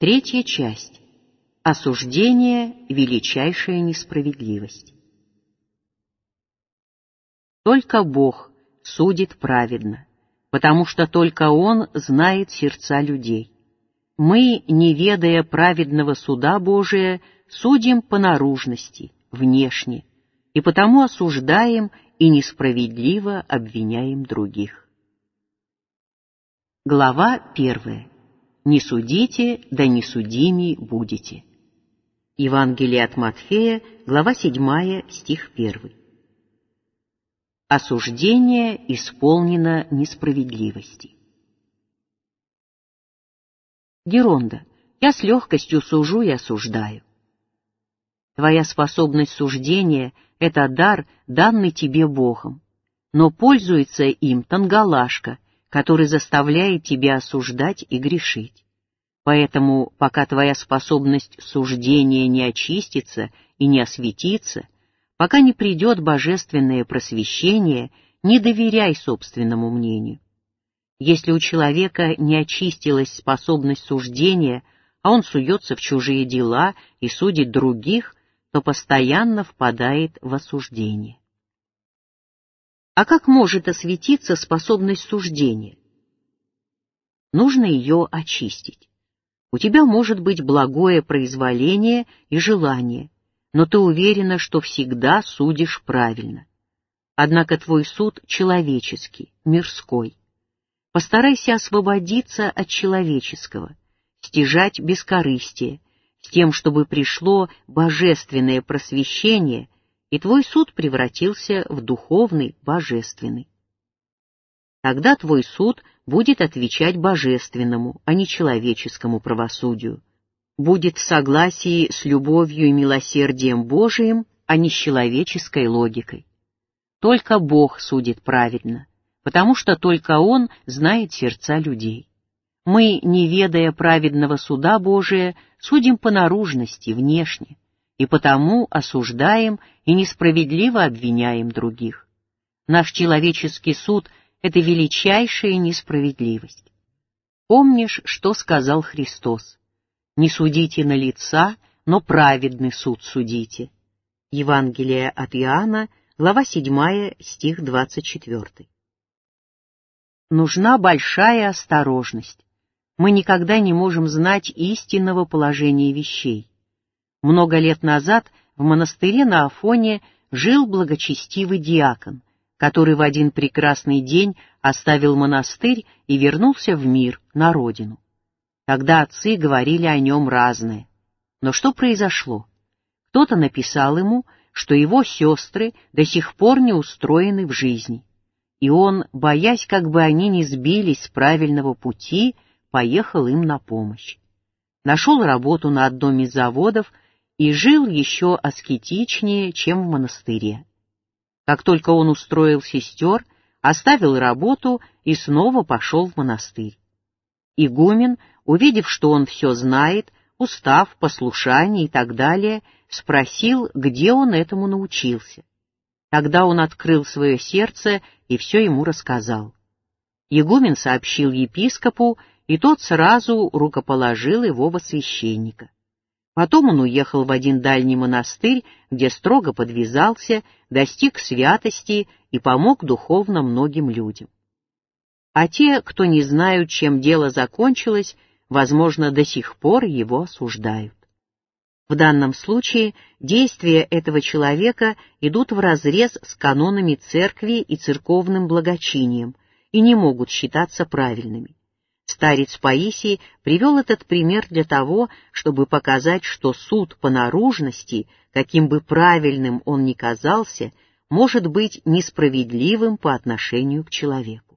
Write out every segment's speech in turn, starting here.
Третья часть. Осуждение — величайшая несправедливость. Только Бог судит праведно, потому что только Он знает сердца людей. Мы, не ведая праведного суда Божия, судим по наружности, внешне, и потому осуждаем и несправедливо обвиняем других. Глава 1. Не судите, да не судими будете. Евангелие от Матфея, глава 7, стих 1. Осуждение исполнено несправедливости. Геронда, я с легкостью сужу и осуждаю. Твоя способность суждения — это дар, данный тебе Богом, но пользуется им тангалашка, который заставляет тебя осуждать и грешить. Поэтому, пока твоя способность суждения не очистится и не осветится, пока не придет божественное просвещение, не доверяй собственному мнению. Если у человека не очистилась способность суждения, а он суется в чужие дела и судит других, то постоянно впадает в осуждение. А как может осветиться способность суждения? Нужно ее очистить. У тебя может быть благое произволение и желание, но ты уверена, что всегда судишь правильно. Однако твой суд человеческий, мирской. Постарайся освободиться от человеческого, стяжать бескорыстие, с тем, чтобы пришло божественное просвещение, и твой суд превратился в духовный, божественный. Тогда твой суд будет отвечать божественному, а не человеческому правосудию, будет в согласии с любовью и милосердием Божиим, а не с человеческой логикой. Только Бог судит праведно, потому что только Он знает сердца людей. Мы, не ведая праведного суда Божия, судим по наружности, внешне, и потому осуждаем и несправедливо обвиняем других. Наш человеческий суд — это величайшая несправедливость. Помнишь, что сказал Христос? «Не судите на лица, но праведный суд судите». Евангелие от Иоанна, глава 7, стих 24. Нужна большая осторожность. Мы никогда не можем знать истинного положения вещей. Много лет назад в монастыре на Афоне жил благочестивый диакон, который в один прекрасный день оставил монастырь и вернулся в мир, на родину. Тогда отцы говорили о нем разное. Но что произошло? Кто-то написал ему, что его сестры до сих пор не устроены в жизни, и он, боясь, как бы они не сбились с правильного пути, поехал им на помощь. Нашел работу на одном из заводов и жил еще аскетичнее, чем в монастыре. Как только он устроил сестер, оставил работу и снова пошел в монастырь. Игумен, увидев, что он все знает, устав, послушание и так далее, спросил, где он этому научился. Тогда он открыл свое сердце и все ему рассказал. Игумен сообщил епископу, и тот сразу рукоположил его во священника. Потом он уехал в один дальний монастырь, где строго подвязался, достиг святости и помог духовно многим людям. А те, кто не знают, чем дело закончилось, возможно, до сих пор его осуждают. В данном случае действия этого человека идут вразрез с канонами церкви и церковным благочинием и не могут считаться правильными. Старец Паисий привел этот пример для того, чтобы показать, что суд по наружности, каким бы правильным он ни казался, может быть несправедливым по отношению к человеку.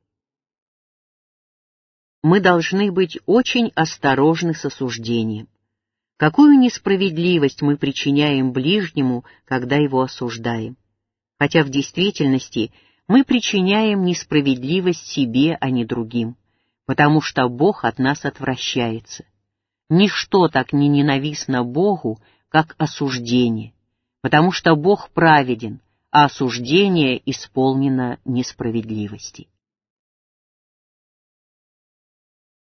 Мы должны быть очень осторожны с осуждением. Какую несправедливость мы причиняем ближнему, когда его осуждаем? Хотя в действительности мы причиняем несправедливость себе, а не другим, потому что Бог от нас отвращается. Ничто так не ненавистно Богу, как осуждение, потому что Бог праведен, а осуждение исполнено несправедливости.